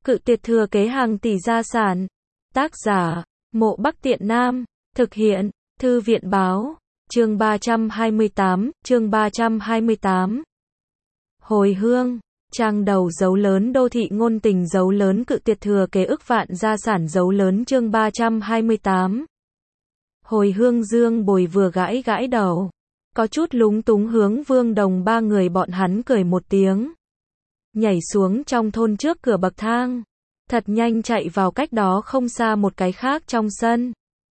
Cự tuyệt thừa kế hàng tỷ gia sản. Tác giả, Mộ Bắc Tiện Nam. Thực hiện, Thư viện báo. Chương 328. Hồi hương. Trang đầu dấu lớn đô thị ngôn tình dấu lớn cự tuyệt thừa kế ức vạn gia sản dấu lớn chương 328. Hồi hương Dương Bồi vừa gãi gãi đầu. Có chút lúng túng hướng Vương Đồng ba người bọn hắn cười một tiếng. Nhảy xuống trong thôn trước cửa bậc thang. Thật nhanh chạy vào cách đó không xa một cái khác trong sân.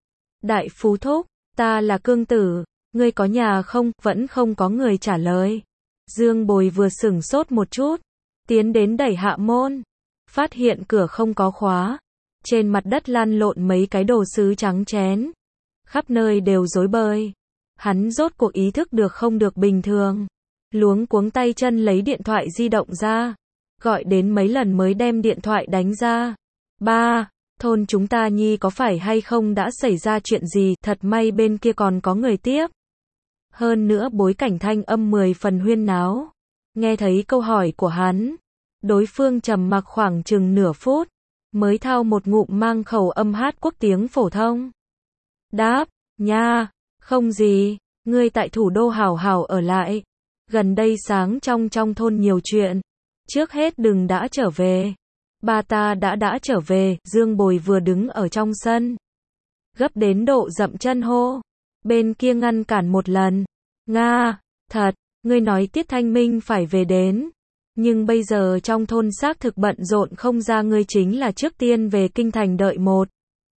Đại Phú Thúc, ta là Cương Tử, ngươi có nhà không? Vẫn không có người trả lời. Dương Bồi vừa sửng sốt một chút. Tiến đến đẩy hạ môn. Phát hiện cửa không có khóa. Trên mặt đất lăn lộn mấy cái đồ sứ trắng chén. Khắp nơi đều rối bời. Hắn rốt cuộc ý thức được không được bình thường. Luống cuống tay chân lấy điện thoại di động ra. Gọi đến mấy lần mới đem điện thoại đánh ra. Ba, thôn chúng ta nhi có phải hay không đã xảy ra chuyện gì? Thật may bên kia còn có người tiếp. Hơn nữa bối cảnh thanh âm 10 phần huyên náo. Nghe thấy câu hỏi của hắn. Đối phương trầm mặc khoảng chừng nửa phút. Mới thao một ngụm mang khẩu âm hát quốc tiếng phổ thông. Đáp, nha, không gì, ngươi tại thủ đô hảo hảo ở lại. Gần đây sáng trong thôn nhiều chuyện. Trước hết đừng đã trở về. Ba ta đã trở về. Dương Bồi vừa đứng ở trong sân. Gấp đến độ dậm chân hô. Bên kia ngăn cản một lần. Nga, thật, ngươi nói Tiết Thanh Minh phải về đến. Nhưng bây giờ trong thôn xác thực bận rộn không ra, ngươi chính là trước tiên về kinh thành đợi một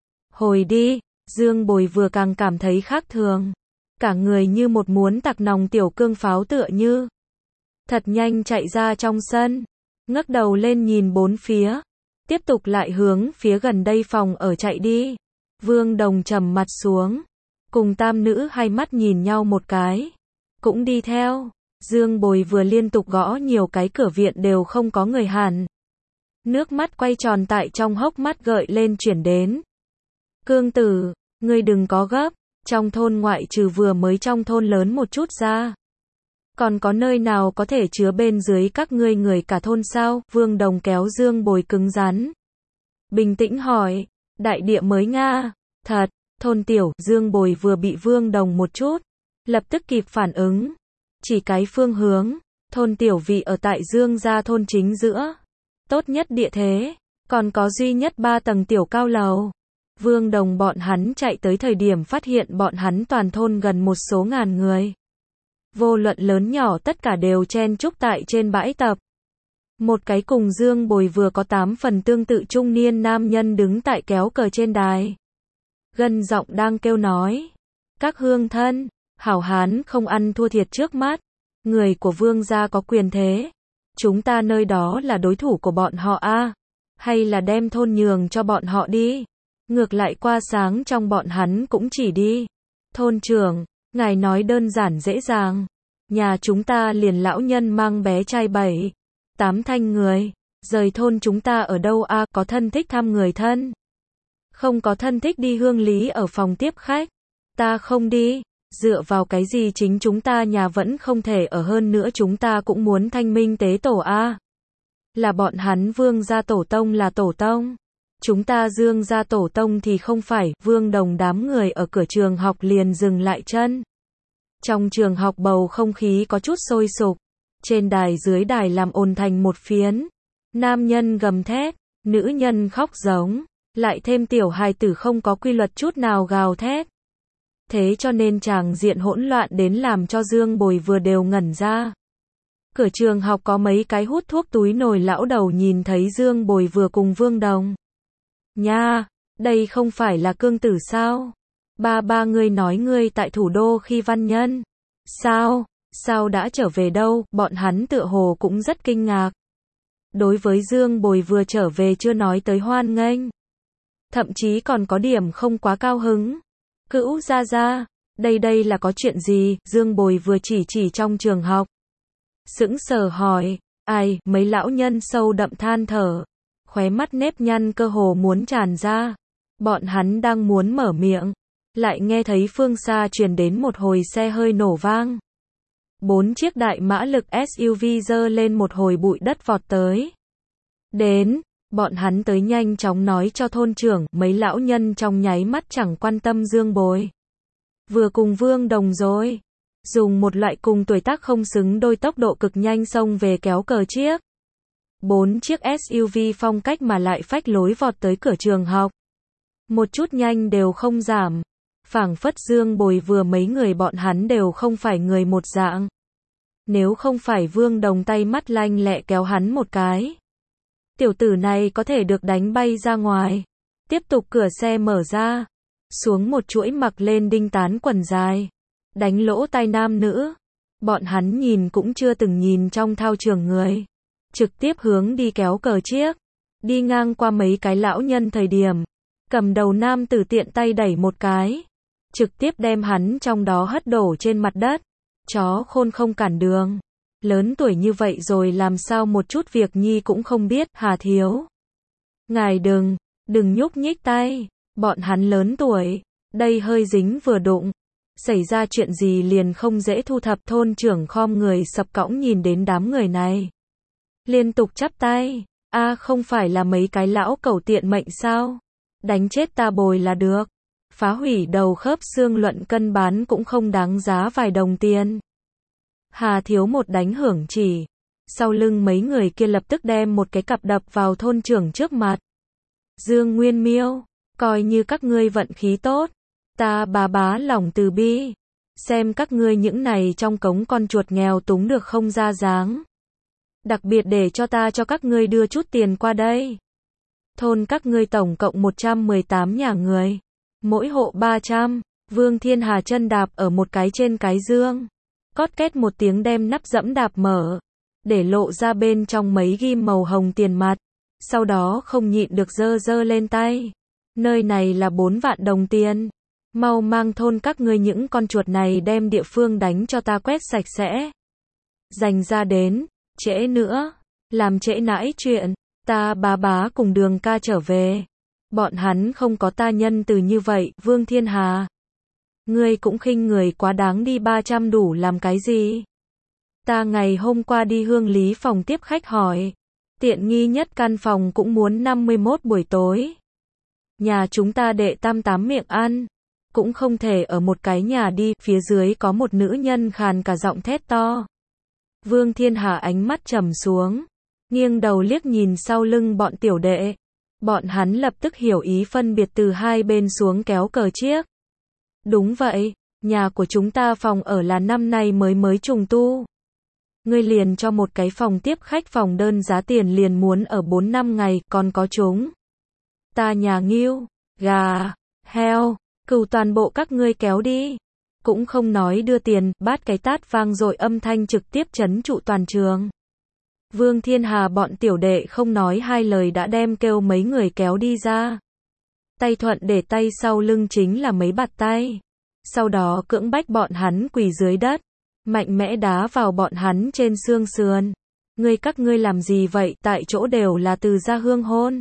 hồi đi. Dương Bồi vừa càng cảm thấy khác thường. Cả người như một muốn tạc nòng tiểu cương pháo tựa như. Thật nhanh chạy ra trong sân. Ngước đầu lên nhìn bốn phía. Tiếp tục lại hướng phía gần đây phòng ở chạy đi. Vương Đồng trầm mặt xuống. Cùng tam nữ hai mắt nhìn nhau một cái. Cũng đi theo. Dương Bồi vừa liên tục gõ nhiều cái cửa viện đều không có người hẳn. Nước mắt quay tròn tại trong hốc mắt gợi lên chuyển đến. Cương Tử, ngươi đừng có gấp. Trong thôn ngoại trừ vừa mới trong thôn lớn một chút ra. Còn có nơi nào có thể chứa bên dưới các ngươi người cả thôn sao? Vương Đồng kéo Dương Bồi cứng rắn. Bình tĩnh hỏi. Đại địa mới Nga. Thật, thôn tiểu. Dương Bồi vừa bị Vương Đồng một chút. Lập tức kịp phản ứng. Chỉ cái phương hướng. Thôn tiểu vị ở tại Dương gia thôn chính giữa. Tốt nhất địa thế. Còn có duy nhất 3 tầng tiểu cao lầu. Vương Đồng bọn hắn chạy tới thời điểm phát hiện bọn hắn toàn thôn gần một số ngàn người. Vô luận lớn nhỏ tất cả đều chen chúc tại trên bãi tập. Một cái cùng Dương Bồi vừa có 8 phần tương tự trung niên nam nhân đứng tại kéo cờ trên đài. Gân giọng đang kêu nói. Các hương thân, hảo hán không ăn thua thiệt trước mắt. Người của Vương gia có quyền thế. Chúng ta nơi đó là đối thủ của bọn họ a, hay là đem thôn nhường cho bọn họ đi. Ngược lại qua sáng trong bọn hắn cũng chỉ đi. Thôn trưởng, ngài nói đơn giản dễ dàng. Nhà chúng ta liền lão nhân mang bé trai 7, 8 thanh người. Rời thôn chúng ta ở đâu a? Có thân thích thăm người thân. Không có thân thích đi hương lý ở phòng tiếp khách. Ta không đi. Dựa vào cái gì chính chúng ta nhà vẫn không thể ở, hơn nữa chúng ta cũng muốn thanh minh tế tổ a. Là bọn hắn Vương gia tổ tông là tổ tông. Chúng ta Dương gia tổ tông thì không phải. Vương Đồng đám người ở cửa trường học liền dừng lại chân. Trong trường học bầu không khí có chút sôi sục. Trên đài dưới đài làm ồn thành một phiến. Nam nhân gầm thét, nữ nhân khóc giống, lại thêm tiểu hài tử không có quy luật chút nào gào thét. Thế cho nên tràng diện hỗn loạn đến làm cho Dương Bồi vừa đều ngẩn ra. Cửa trường học có mấy cái hút thuốc túi nồi lão đầu nhìn thấy Dương Bồi vừa cùng Vương Đồng. Nha, đây không phải là Cương Tử sao? Ba ngươi nói ngươi tại thủ đô khi văn nhân. Sao đã trở về đâu? Bọn hắn tựa hồ cũng rất kinh ngạc. Đối với Dương Bồi vừa trở về chưa nói tới hoan nghênh. Thậm chí còn có điểm không quá cao hứng. Cữu ra, đây là có chuyện gì? Dương Bồi vừa chỉ trong trường học. Sững sờ hỏi, ai? Mấy lão nhân sâu đậm than thở. Khóe mắt nếp nhăn cơ hồ muốn tràn ra. Bọn hắn đang muốn mở miệng. Lại nghe thấy phương xa truyền đến một hồi xe hơi nổ vang. 4 chiếc đại mã lực SUV dơ lên một hồi bụi đất vọt tới. Đến, Bọn hắn tới nhanh chóng nói cho thôn trưởng, mấy lão nhân trong nháy mắt chẳng quan tâm Dương Bồi. Vừa cùng Vương Đồng rồi. Dùng một loại cùng tuổi tác không xứng đôi tốc độ cực nhanh xông về kéo cờ chiếc. 4 chiếc SUV phong cách mà lại phách lối vọt tới cửa trường học. Một chút nhanh đều không giảm. Phảng phất Dương Bồi vừa mấy người bọn hắn đều không phải người một dạng. Nếu không phải Vương Đồng tay mắt lanh lẹ kéo hắn một cái, tiểu tử này có thể được đánh bay ra ngoài. Tiếp tục cửa xe mở ra. Xuống một chuỗi mặc lên đinh tán quần dài. Đánh lỗ tai nam nữ. Bọn hắn nhìn cũng chưa từng nhìn trong thao trường người. Trực tiếp hướng đi kéo cờ chiếc. Đi ngang qua mấy cái lão nhân thời điểm. Cầm đầu nam tử tiện tay đẩy một cái. Trực tiếp đem hắn trong đó hất đổ trên mặt đất. Chó khôn không cản đường. Lớn tuổi như vậy rồi làm sao một chút việc nhi cũng không biết, Hà thiếu. Ngài đừng nhúc nhích tay. Bọn hắn lớn tuổi. Đây hơi dính vừa đụng. Xảy ra chuyện gì liền không dễ thu thập. Thôn trưởng khom người sập cõng nhìn đến đám người này. Liên tục chắp tay. Không phải là mấy cái lão cẩu tiện mệnh sao? Đánh chết ta Bồi là được. Phá hủy đầu khớp xương luận cân bán cũng không đáng giá vài đồng tiền. Hà thiếu một đánh hưởng chỉ. Sau lưng mấy người kia lập tức đem một cái cặp đập vào thôn trưởng trước mặt. Dương Nguyên Miêu, coi như các ngươi vận khí tốt. Ta bá lòng từ bi. Xem các ngươi những này trong cống con chuột nghèo túng được không ra dáng. Đặc biệt để cho ta cho các ngươi đưa chút tiền qua đây. Thôn các ngươi tổng cộng 118 nhà người. Mỗi hộ 300. Vương Thiên Hà chân đạp ở một cái trên cái dương. Cót két một tiếng đem nắp dẫm đạp mở. Để lộ ra bên trong mấy ghim màu hồng tiền mặt. Sau đó không nhịn được giơ lên tay. Nơi này là 4 vạn đồng tiền. Mau mang thôn các ngươi những con chuột này đem địa phương đánh cho ta quét sạch sẽ. Dành ra đến. Trễ nữa. Làm trễ nãi chuyện. Ta bá cùng Đường ca trở về. Bọn hắn không có ta nhân từ như vậy. Vương Thiên Hà. Ngươi cũng khinh người quá đáng đi. 300 đủ làm cái gì? Ta ngày hôm qua đi Hương Lý phòng tiếp khách hỏi. Tiện nghi nhất căn phòng cũng muốn 51 buổi tối. Nhà chúng ta đệ tam 8 miệng ăn. Cũng không thể ở một cái nhà đi. Phía dưới có một nữ nhân khàn cả giọng thét to. Vương Thiên Hà ánh mắt trầm xuống. Nghiêng đầu liếc nhìn sau lưng bọn tiểu đệ. Bọn hắn lập tức hiểu ý phân biệt từ hai bên xuống kéo cờ chiếc. Đúng vậy, nhà của chúng ta phòng ở là năm nay mới trùng tu. Ngươi liền cho một cái phòng tiếp khách phòng đơn giá tiền liền muốn ở 4-5 ngày, còn có chúng. Ta nhà ngưu, gà, heo, cừu toàn bộ các ngươi kéo đi. Cũng không nói đưa tiền, bát cái tát vang dội âm thanh trực tiếp trấn trụ toàn trường. Vương Thiên Hà bọn tiểu đệ không nói hai lời đã đem kêu mấy người kéo đi ra. Tay thuận để tay sau lưng chính là mấy bạt tay. Sau đó cưỡng bách bọn hắn quỳ dưới đất. Mạnh mẽ đá vào bọn hắn trên xương sườn. Các ngươi làm gì vậy? Tại chỗ đều là từ gia hương hôn.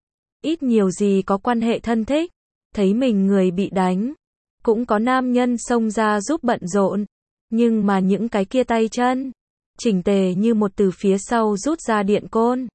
Ít nhiều gì có quan hệ thân thích. Thấy mình người bị đánh. Cũng có nam nhân xông ra giúp bận rộn. Nhưng mà những cái kia tay chân. Chỉnh tề như một từ phía sau rút ra điện côn.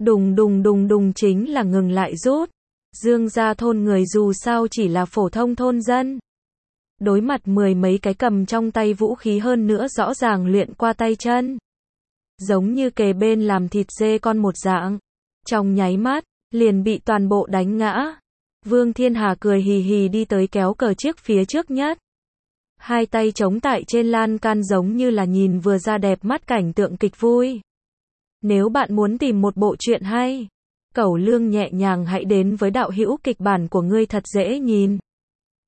Đùng chính là ngừng lại rút. Dương gia thôn người dù sao chỉ là phổ thông thôn dân. Đối mặt 10 mấy cái cầm trong tay vũ khí hơn nữa rõ ràng luyện qua tay chân. Giống như kề bên làm thịt dê con một dạng. Trong nháy mắt, liền bị toàn bộ đánh ngã. Vương Thiên Hà cười hì hì đi tới kéo cờ chiếc phía trước nhất. Hai tay chống tại trên lan can giống như là nhìn vừa ra đẹp mắt cảnh tượng kịch vui. Nếu bạn muốn tìm một bộ truyện hay, cẩu lương nhẹ nhàng hãy đến với đạo hữu kịch bản của ngươi thật dễ nhìn.